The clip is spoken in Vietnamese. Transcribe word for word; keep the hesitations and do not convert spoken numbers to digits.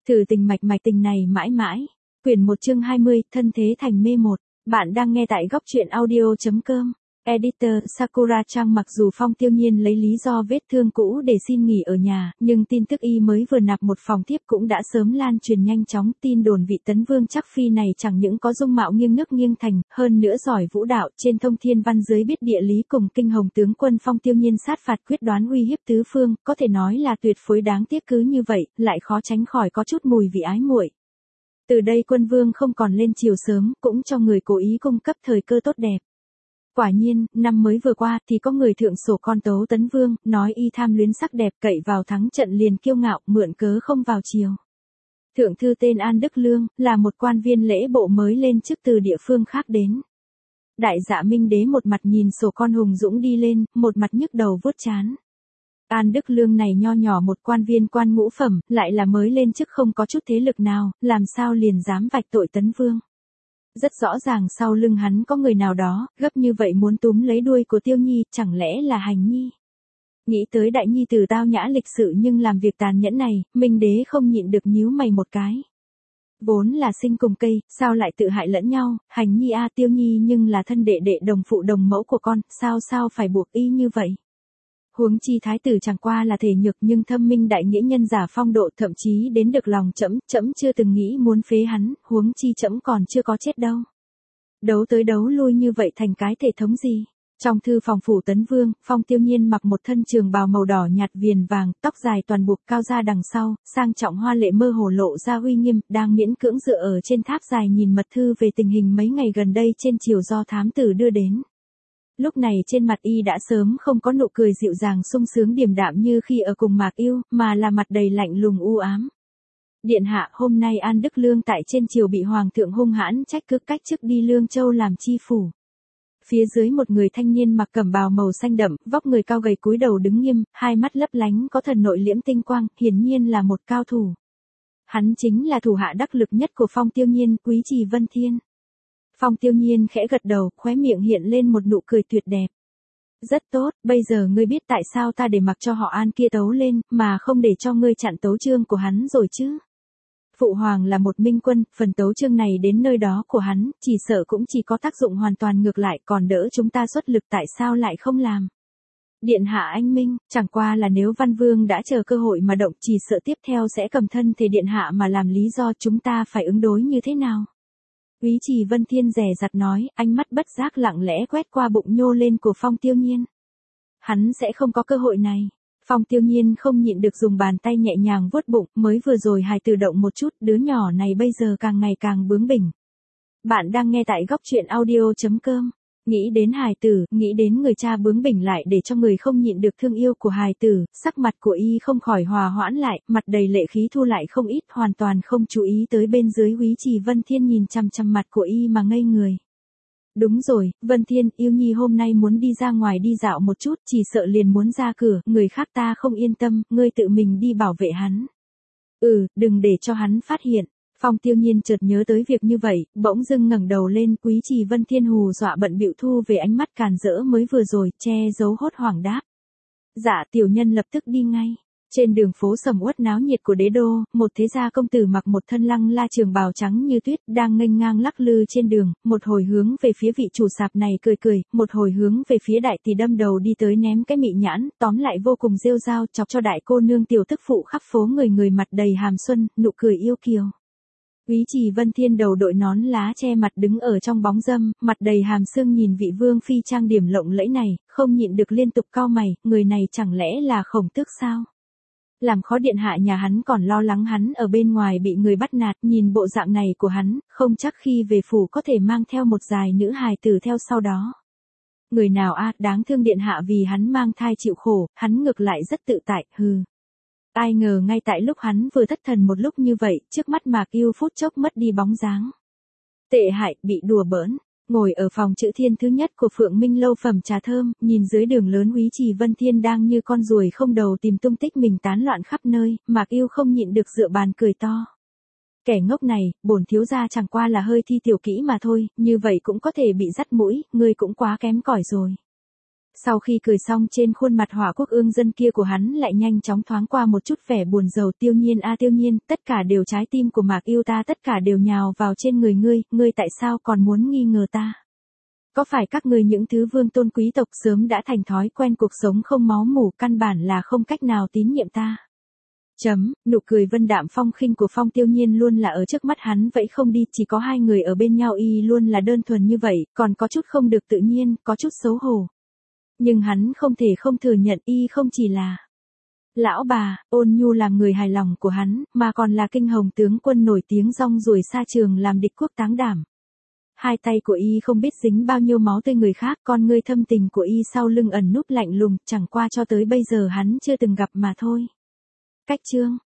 Thử tình mạch mạch tình này mãi mãi. Quyển một chương hai mươi, thân thế thành mê một. Bạn đang nghe tại góc truyện audio.com. Editor Sakura Trang. Mặc dù Phong Tiêu Nhiên lấy lý do vết thương cũ để xin nghỉ ở nhà, nhưng tin tức y mới vừa nạp một phòng thiếp cũng đã sớm lan truyền nhanh chóng. Tin đồn vị tấn vương chắc phi này chẳng những có dung mạo nghiêng nước nghiêng thành, hơn nữa giỏi vũ đạo, trên thông thiên văn dưới biết địa lý, cùng kinh hồng tướng quân Phong Tiêu Nhiên sát phạt quyết đoán uy hiếp tứ phương, có thể nói là tuyệt phối. Đáng tiếc cứ như vậy, lại khó tránh khỏi có chút mùi vị ái muội. Từ đây quân vương không còn lên chiều sớm, cũng cho người cố ý cung cấp thời cơ tốt đẹp. Quả nhiên, năm mới vừa qua thì có người thượng sổ con tấu tấn vương, nói y tham luyến sắc đẹp, cậy vào thắng trận liền kiêu ngạo, mượn cớ không vào chiều. Thượng thư tên An Đức Lương, là một quan viên lễ bộ mới lên chức từ địa phương khác đến. Đại dạ Minh đế một mặt nhìn sổ con hùng dũng đi lên, một mặt nhức đầu vuốt trán. An Đức Lương này nho nhỏ một quan viên quan ngũ phẩm, lại là mới lên chức không có chút thế lực nào, làm sao liền dám vạch tội tấn vương. Rất rõ ràng sau lưng hắn có người nào đó, gấp như vậy muốn túm lấy đuôi của Tiêu Nhi, chẳng lẽ là Hành Nhi. Nghĩ tới đại nhi tử tao nhã lịch sự nhưng làm việc tàn nhẫn này, Minh đế không nhịn được nhíu mày một cái. Vốn là sinh cùng cây, sao lại tự hại lẫn nhau, Hành Nhi a Tiêu Nhi nhưng là thân đệ đệ đồng phụ đồng mẫu của con, sao sao phải buộc y như vậy. Huống chi thái tử chẳng qua là thể nhược nhưng thâm minh đại nghĩa nhân giả phong độ, thậm chí đến được lòng trẫm, trẫm chưa từng nghĩ muốn phế hắn, huống chi trẫm còn chưa có chết đâu. Đấu tới đấu lui như vậy thành cái thể thống gì? Trong thư phòng phủ tấn vương, Phong Tiêu Nhiên mặc một thân trường bào màu đỏ nhạt viền vàng, tóc dài toàn buộc cao ra đằng sau, sang trọng hoa lệ mơ hồ lộ ra uy nghiêm, đang miễn cưỡng dựa ở trên tháp dài nhìn mật thư về tình hình mấy ngày gần đây trên triều do thám tử đưa đến. Lúc này trên mặt y đã sớm không có nụ cười dịu dàng sung sướng điềm đạm như khi ở cùng Mạc Yêu, mà là mặt đầy lạnh lùng u ám. Điện hạ, hôm nay An Đức Lương tại trên triều bị hoàng thượng hung hãn trách cứ cách chức đi Lương Châu làm chi phủ. Phía dưới một người thanh niên mặc cẩm bào màu xanh đậm, vóc người cao gầy cúi đầu đứng nghiêm, hai mắt lấp lánh có thần nội liễm tinh quang, hiển nhiên là một cao thủ. Hắn chính là thủ hạ đắc lực nhất của Phong Tiêu Nhiên, Quý Trì Vân Thiên. Phong Tiêu Nhiên khẽ gật đầu, khóe miệng hiện lên một nụ cười tuyệt đẹp. Rất tốt, bây giờ ngươi biết tại sao ta để mặc cho họ An kia tấu lên, mà không để cho ngươi chặn tấu chương của hắn rồi chứ. Phụ hoàng là một minh quân, phần tấu chương này đến nơi đó của hắn, chỉ sợ cũng chỉ có tác dụng hoàn toàn ngược lại, còn đỡ chúng ta xuất lực tại sao lại không làm. Điện hạ anh minh, chẳng qua là nếu Văn Vương đã chờ cơ hội mà động, chỉ sợ tiếp theo sẽ cầm thân thể điện hạ mà làm lý do, chúng ta phải ứng đối như thế nào. Quý Trì Vân Thiên dè dặt nói, ánh mắt bất giác lặng lẽ quét qua bụng nhô lên của Phong Tiêu Nhiên. Hắn sẽ không có cơ hội này. Phong Tiêu Nhiên không nhịn được dùng bàn tay nhẹ nhàng vuốt bụng, mới vừa rồi hài tử động một chút, đứa nhỏ này bây giờ càng ngày càng bướng bỉnh. Bạn đang nghe tại góc truyện audio.com. Nghĩ đến hài tử, nghĩ đến người cha bướng bỉnh lại để cho người không nhịn được thương yêu của hài tử, sắc mặt của y không khỏi hòa hoãn lại, mặt đầy lệ khí thu lại không ít, hoàn toàn không chú ý tới bên dưới. Quý Trì Vân Thiên nhìn chằm chằm mặt của y mà ngây người. Đúng rồi, Vân Thiên, Yêu Nhi hôm nay muốn đi ra ngoài đi dạo một chút, chỉ sợ liền muốn ra cửa, người khác ta không yên tâm, ngươi tự mình đi bảo vệ hắn. Ừ, đừng để cho hắn phát hiện. Phong Tiêu Nhiên chợt nhớ tới việc như vậy, bỗng dưng ngẩng đầu lên, Quý Trì Vân Thiên hù dọa bận bịu thu về ánh mắt càn rỡ mới vừa rồi, che giấu hốt hoảng đáp. Dạ, tiểu nhân lập tức đi ngay. Trên đường phố sầm uất náo nhiệt của đế đô, một thế gia công tử mặc một thân lăng la trường bào trắng như tuyết, đang nghênh ngang lắc lư trên đường, một hồi hướng về phía vị chủ sạp này cười cười, một hồi hướng về phía đại tỷ đâm đầu đi tới ném cái mị nhãn, tóm lại vô cùng rêu rao, chọc cho đại cô nương tiểu tức phụ khắp phố người người mặt đầy hàm xuân, nụ cười yêu kiều. Quý Trì Vân Thiên đầu đội nón lá che mặt đứng ở trong bóng râm, mặt đầy hàm sương nhìn vị vương phi trang điểm lộng lẫy này, không nhịn được liên tục cau mày, người này chẳng lẽ là Khổng Tước sao? Làm khó điện hạ nhà hắn còn lo lắng hắn ở bên ngoài bị người bắt nạt, nhìn bộ dạng này của hắn, không chắc khi về phủ có thể mang theo một dài nữ hài tử theo sau đó. Người nào a, đáng thương điện hạ vì hắn mang thai chịu khổ, hắn ngược lại rất tự tại, hừ. Ai ngờ ngay tại lúc hắn vừa thất thần một lúc như vậy, trước mắt Mạc Yêu phút chốc mất đi bóng dáng. Tệ hại, bị đùa bỡn. Ngồi ở phòng chữ thiên thứ nhất của Phượng Minh lâu phẩm trà thơm, nhìn dưới đường lớn Quý Trì Vân Thiên đang như con ruồi không đầu tìm tung tích mình tán loạn khắp nơi, Mạc Yêu không nhịn được dựa bàn cười to. Kẻ ngốc này, bổn thiếu gia chẳng qua là hơi thi tiểu kỹ mà thôi, như vậy cũng có thể bị dắt mũi, ngươi cũng quá kém cỏi rồi. Sau khi cười xong trên khuôn mặt hỏa quốc ương dân kia của hắn lại nhanh chóng thoáng qua một chút vẻ buồn rầu. Tiêu Nhiên a Tiêu Nhiên, tất cả đều trái tim của Mạc Yêu ta tất cả đều nhào vào trên người ngươi, ngươi tại sao còn muốn nghi ngờ ta? Có phải các ngươi những thứ vương tôn quý tộc sớm đã thành thói quen cuộc sống không máu mủ, căn bản là không cách nào tín nhiệm ta? Chấm, nụ cười vân đạm phong khinh của Phong Tiêu Nhiên luôn là ở trước mắt hắn vậy không đi, chỉ có hai người ở bên nhau y luôn là đơn thuần như vậy, còn có chút không được tự nhiên, có chút xấu hổ. Nhưng hắn không thể không thừa nhận y không chỉ là lão bà, Ôn Nhu làm người hài lòng của hắn, mà còn là kinh hồng tướng quân nổi tiếng rong ruổi xa trường làm địch quốc táng đảm. Hai tay của y không biết dính bao nhiêu máu tươi người khác, con ngươi thâm tình của y sau lưng ẩn núp lạnh lùng, chẳng qua cho tới bây giờ hắn chưa từng gặp mà thôi. Cách chương